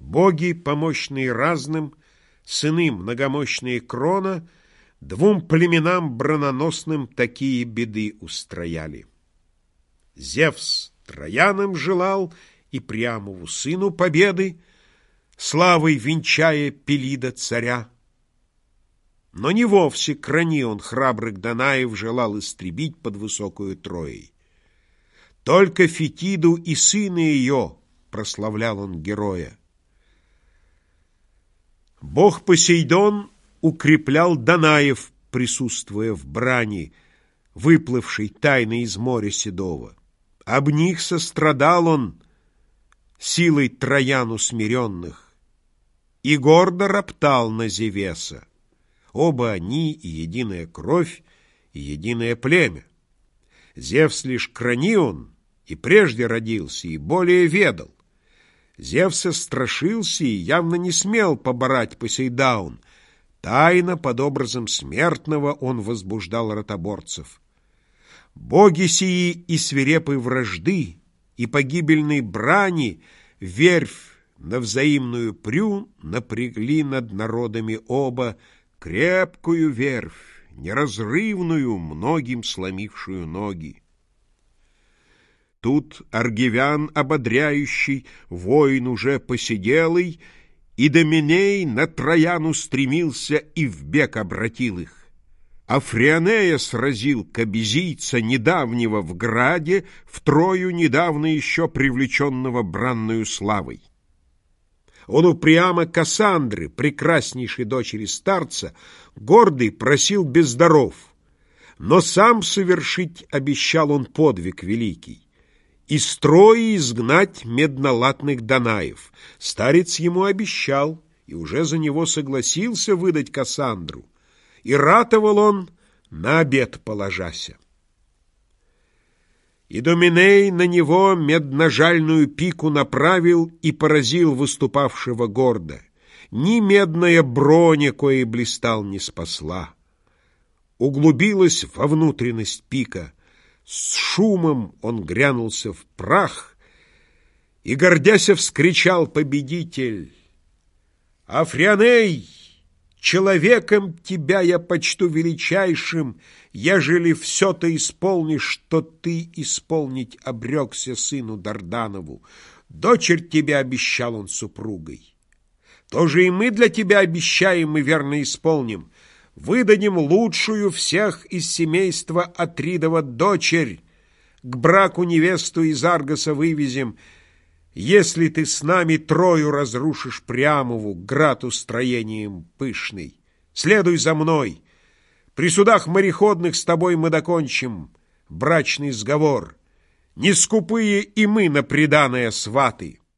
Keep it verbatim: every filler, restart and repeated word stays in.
Боги, помощные разным, сыны многомощные Крона, двум племенам брононосным такие беды устрояли. Зевс Троянам желал и Приамову сыну победы, славой венчая Пелида царя. Но не вовсе крани он храбрых Данаев желал истребить под высокую Троей. Только Фетиду и сына ее прославлял он героя. Бог Посейдон укреплял Данаев, присутствуя в брани, выплывшей тайно из моря седого. Об них сострадал он силой Троян усмиренных и гордо роптал на Зевеса. Оба они и единая кровь, и единое племя. Зевс лишь кранион, и прежде родился, и более ведал. Зевса страшился и явно не смел побороть Посейдаун. Тайно, под образом смертного, он возбуждал ротоборцев. Боги сии и свирепой вражды, и погибельной брани верфь на взаимную прю напрягли над народами оба, крепкую верфь, неразрывную, многим сломившую ноги. Тут Аргивян ободряющий, воин уже посиделый, и Доминей на Троян устремился и в бег обратил их. А Фрионея сразил кобизийца недавнего в граде, в Трою недавно еще привлеченного бранною славой. Он у Приама Кассандры, прекраснейшей дочери старца, гордый просил без даров, но сам совершить обещал он подвиг великий. Из строя изгнать меднолатных Данаев. Старец ему обещал, и уже за него согласился выдать Кассандру. И ратовал он, на обет положася. И Доминей на него медножальную пику направил и поразил выступавшего гордо. Ни медная броня, коей блистал, не спасла. Углубилась во внутренность пика. С шумом он грянулся в прах, и, гордяся, вскричал победитель: «Африоней, человеком тебя я почту величайшим, ежели все то исполнишь, что ты исполнить обрекся сыну Дарданову. Дочерь тебя обещал он супругой. То же и мы для тебя обещаем и верно исполним. Выдадим лучшую всех из семейства Атридова дочерь, к браку невесту из Аргоса вывезем, если ты с нами Трою разрушишь Приамову, град устроением пышный. Следуй за мной. При судах мореходных с тобой мы докончим брачный сговор. Не скупые и мы на приданое сваты».